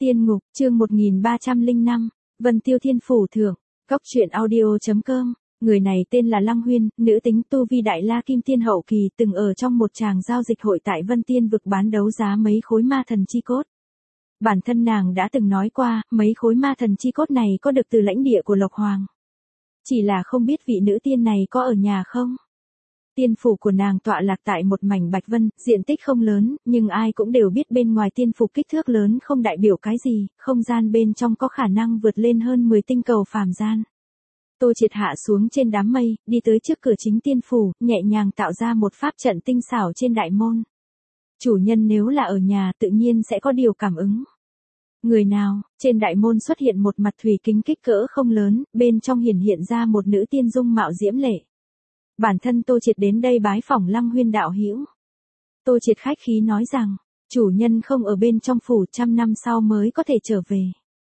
Tiên ngục, chương 1305, Vân Tiêu Thiên Phủ thượng, Cốc truyện audio.com. Người này tên là Lăng Huyên, nữ tính tu vi đại la kim tiên hậu kỳ, từng ở trong một tràng giao dịch hội tại Vân Tiên vực bán đấu giá mấy khối ma thần chi cốt. Bản thân nàng đã từng nói qua, mấy khối ma thần chi cốt này có được từ lãnh địa của Lộc Hoàng. Chỉ là không biết vị nữ tiên này có ở nhà không? Tiên phủ của nàng tọa lạc tại một mảnh bạch vân, diện tích không lớn, nhưng ai cũng đều biết bên ngoài tiên phủ kích thước lớn không đại biểu cái gì, không gian bên trong có khả năng vượt lên hơn 10 tinh cầu phàm gian. Tô Triệt hạ xuống trên đám mây, đi tới trước cửa chính tiên phủ, nhẹ nhàng tạo ra một pháp trận tinh xảo trên đại môn. Chủ nhân nếu là ở nhà tự nhiên sẽ có điều cảm ứng. Người nào? Trên đại môn xuất hiện một mặt thủy kính kích cỡ không lớn, bên trong hiển hiện ra một nữ tiên dung mạo diễm lệ. Bản thân Tô Triệt đến đây bái phỏng Lăng Huyên đạo hữu. Tô Triệt khách khí nói rằng, chủ nhân không ở bên trong phủ, 100 năm sau mới có thể trở về.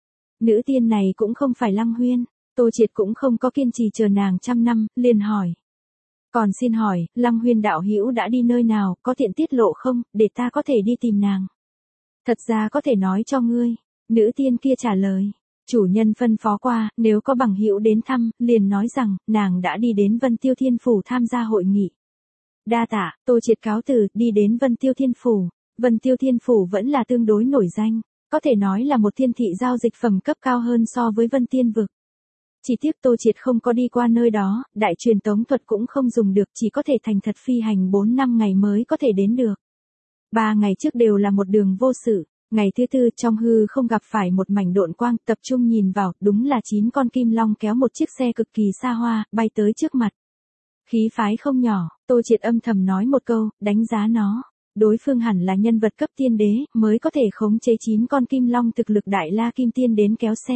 Nữ tiên này cũng không phải Lăng Huyên, Tô Triệt cũng không có kiên trì chờ nàng 100 năm, liền hỏi. Còn xin hỏi, Lăng Huyên đạo hữu đã đi nơi nào, có tiện tiết lộ không, để ta có thể đi tìm nàng. Thật ra có thể nói cho ngươi, nữ tiên kia trả lời. Chủ nhân phân phó qua, nếu có bằng hữu đến thăm, liền nói rằng, nàng đã đi đến Vân Tiêu Thiên Phủ tham gia hội nghị. Đa tạ, Tô Triệt cáo từ, đi đến Vân Tiêu Thiên Phủ. Vân Tiêu Thiên Phủ vẫn là tương đối nổi danh, có thể nói là một thiên thị giao dịch phẩm cấp cao hơn so với Vân Tiên vực. Chỉ tiếc Tô Triệt không có đi qua nơi đó, đại truyền tống thuật cũng không dùng được, chỉ có thể thành thật phi hành 4-5 ngày mới có thể đến được. 3 ngày trước đều là một đường vô sự. Ngày thứ tư trong hư không gặp phải một mảnh độn quang, tập trung nhìn vào, đúng là 9 con kim long kéo một chiếc xe cực kỳ xa hoa, bay tới trước mặt. Khí phái không nhỏ, Tô Triệt âm thầm nói một câu, đánh giá nó. Đối phương hẳn là nhân vật cấp tiên đế, mới có thể khống chế 9 con kim long thực lực đại la kim tiên đến kéo xe.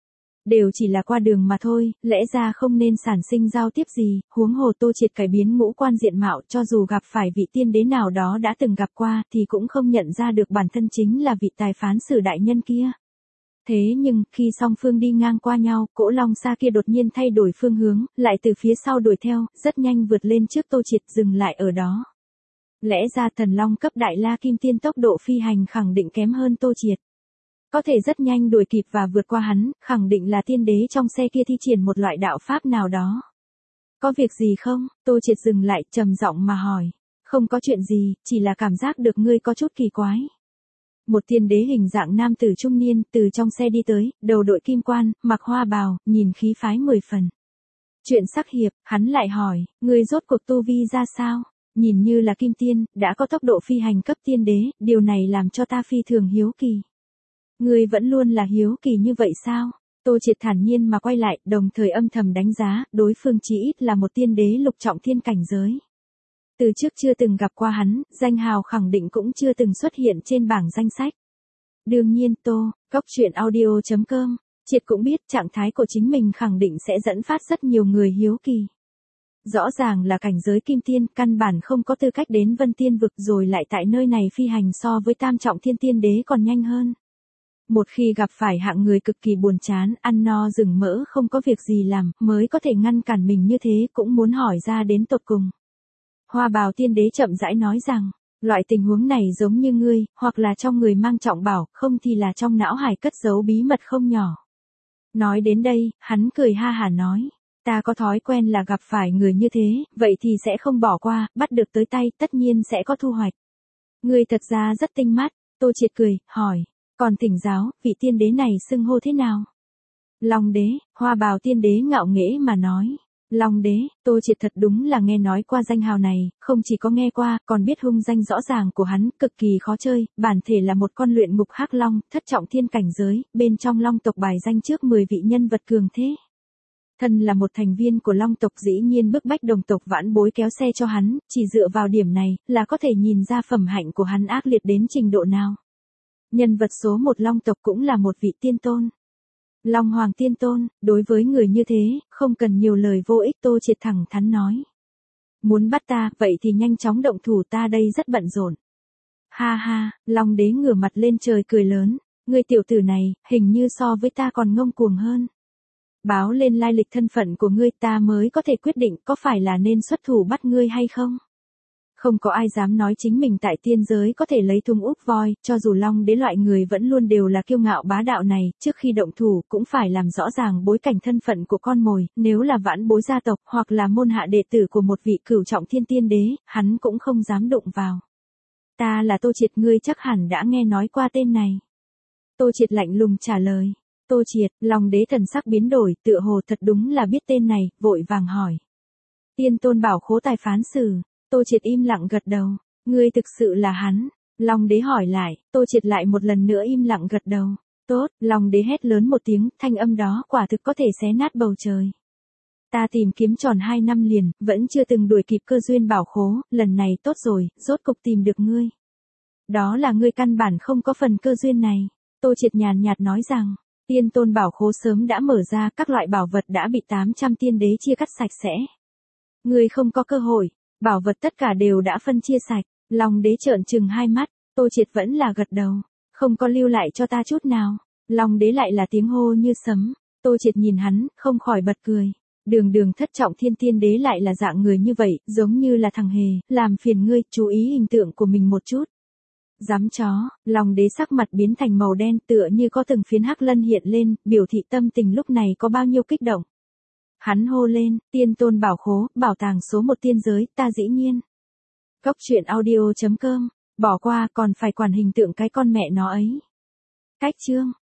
Đều chỉ là qua đường mà thôi, lẽ ra không nên sản sinh giao tiếp gì, huống hồ Tô Triệt cải biến ngũ quan diện mạo, cho dù gặp phải vị tiên đế nào đó đã từng gặp qua, thì cũng không nhận ra được bản thân chính là vị tài phán xử đại nhân kia. Thế nhưng, khi song phương đi ngang qua nhau, cỗ long xa kia đột nhiên thay đổi phương hướng, lại từ phía sau đuổi theo, rất nhanh vượt lên trước Tô Triệt, dừng lại ở đó. Lẽ ra thần long cấp đại la kim tiên tốc độ phi hành khẳng định kém hơn Tô Triệt. Có thể rất nhanh đuổi kịp và vượt qua hắn, khẳng định là tiên đế trong xe kia thi triển một loại đạo pháp nào đó. Có việc gì không? Tô Triệt dừng lại, trầm giọng mà hỏi. Không có chuyện gì, chỉ là cảm giác được ngươi có chút kỳ quái. Một tiên đế hình dạng nam tử trung niên, từ trong xe đi tới, đầu đội kim quan, mặc hoa bào, nhìn khí phái 10 phần. Chuyện sắc hiệp, hắn lại hỏi, ngươi rốt cuộc tu vi ra sao? Nhìn như là kim tiên, đã có tốc độ phi hành cấp tiên đế, điều này làm cho ta phi thường hiếu kỳ. Ngươi vẫn luôn là hiếu kỳ như vậy sao? Tô Triệt thản nhiên mà quay lại, đồng thời âm thầm đánh giá, đối phương chỉ ít là một tiên đế lục trọng thiên cảnh giới. Từ trước chưa từng gặp qua hắn, danh hào khẳng định cũng chưa từng xuất hiện trên bảng danh sách. Đương nhiên Cốc truyện audio.com, Triệt cũng biết trạng thái của chính mình khẳng định sẽ dẫn phát rất nhiều người hiếu kỳ. Rõ ràng là cảnh giới kim tiên, căn bản không có tư cách đến Vân Tiên vực rồi lại tại nơi này phi hành so với tam trọng thiên tiên đế còn nhanh hơn. Một khi gặp phải hạng người cực kỳ buồn chán, ăn no rừng mỡ không có việc gì làm, mới có thể ngăn cản mình như thế, cũng muốn hỏi ra đến tột cùng. Hoa bào tiên đế chậm rãi nói rằng, loại tình huống này giống như ngươi, hoặc là trong người mang trọng bảo, không thì là trong não hải cất giấu bí mật không nhỏ. Nói đến đây, hắn cười ha hả nói, ta có thói quen là gặp phải người như thế, vậy thì sẽ không bỏ qua, bắt được tới tay, tất nhiên sẽ có thu hoạch. Ngươi thật ra rất tinh mắt, Tô Triệt cười, hỏi. Còn thỉnh giáo, vị tiên đế này xưng hô thế nào? Long đế, hoa bào tiên đế ngạo nghễ mà nói. Long đế, Tô Triệt thật đúng là nghe nói qua danh hào này, không chỉ có nghe qua, còn biết hung danh rõ ràng của hắn, cực kỳ khó chơi, bản thể là một con luyện ngục hắc long, thất trọng thiên cảnh giới, bên trong long tộc bài danh trước 10 vị nhân vật cường thế. Thân là một thành viên của long tộc dĩ nhiên bức bách đồng tộc vãn bối kéo xe cho hắn, chỉ dựa vào điểm này, là có thể nhìn ra phẩm hạnh của hắn ác liệt đến trình độ nào. Nhân vật số 1 long tộc cũng là một vị tiên tôn. Long Hoàng tiên tôn, đối với người như thế, không cần nhiều lời vô ích, Tô Triệt thẳng thắn nói. Muốn bắt ta, vậy thì nhanh chóng động thủ, ta đây rất bận rộn. Ha ha, Long đế ngửa mặt lên trời cười lớn, ngươi tiểu tử này, hình như so với ta còn ngông cuồng hơn. Báo lên lai lịch thân phận của ngươi, ta mới có thể quyết định có phải là nên xuất thủ bắt ngươi hay không. Không có ai dám nói chính mình tại tiên giới có thể lấy thùng úp voi, cho dù Long Đế loại người vẫn luôn đều là kiêu ngạo bá đạo này, trước khi động thủ cũng phải làm rõ ràng bối cảnh thân phận của con mồi, nếu là vãn bối gia tộc hoặc là môn hạ đệ tử của một vị cửu trọng thiên tiên đế, hắn cũng không dám đụng vào. Ta là Tô Triệt, ngươi chắc hẳn đã nghe nói qua tên này. Tô Triệt lạnh lùng trả lời. Tô Triệt, Long Đế thần sắc biến đổi, tựa hồ thật đúng là biết tên này, vội vàng hỏi. Tiên Tôn Bảo Khố Tài Phán Sử. Tô Triệt im lặng gật đầu. Ngươi thực sự là hắn. Long Đế hỏi lại, Tô Triệt lại một lần nữa im lặng gật đầu. Tốt, Long Đế hét lớn một tiếng, thanh âm đó quả thực có thể xé nát bầu trời. Ta tìm kiếm tròn 2 năm liền, vẫn chưa từng đuổi kịp cơ duyên bảo khố, lần này tốt rồi, rốt cục tìm được ngươi. Đó là ngươi căn bản không có phần cơ duyên này. Tô Triệt nhàn nhạt nói rằng, Tiên Tôn Bảo Khố sớm đã mở ra, các loại bảo vật đã bị 800 tiên đế chia cắt sạch sẽ. Ngươi không có cơ hội, bảo vật tất cả đều đã phân chia sạch. Long Đế trợn trừng hai mắt, Tô Triệt vẫn là gật đầu, không có lưu lại cho ta chút nào. Long Đế lại là tiếng hô như sấm. Tô Triệt nhìn hắn, không khỏi bật cười. Đường thất trọng thiên tiên đế lại là dạng người như vậy, giống như là thằng hề, làm phiền ngươi, chú ý hình tượng của mình một chút. Dám chó, Long Đế sắc mặt biến thành màu đen, tựa như có từng phiến hắc lân hiện lên, biểu thị tâm tình lúc này có bao nhiêu kích động. Hắn hô lên, Tiên Tôn Bảo Khố, bảo tàng số 1 tiên giới, ta dĩ nhiên. Góc truyện audio.com, bỏ qua còn phải quản hình tượng cái con mẹ nó ấy. Cách chương.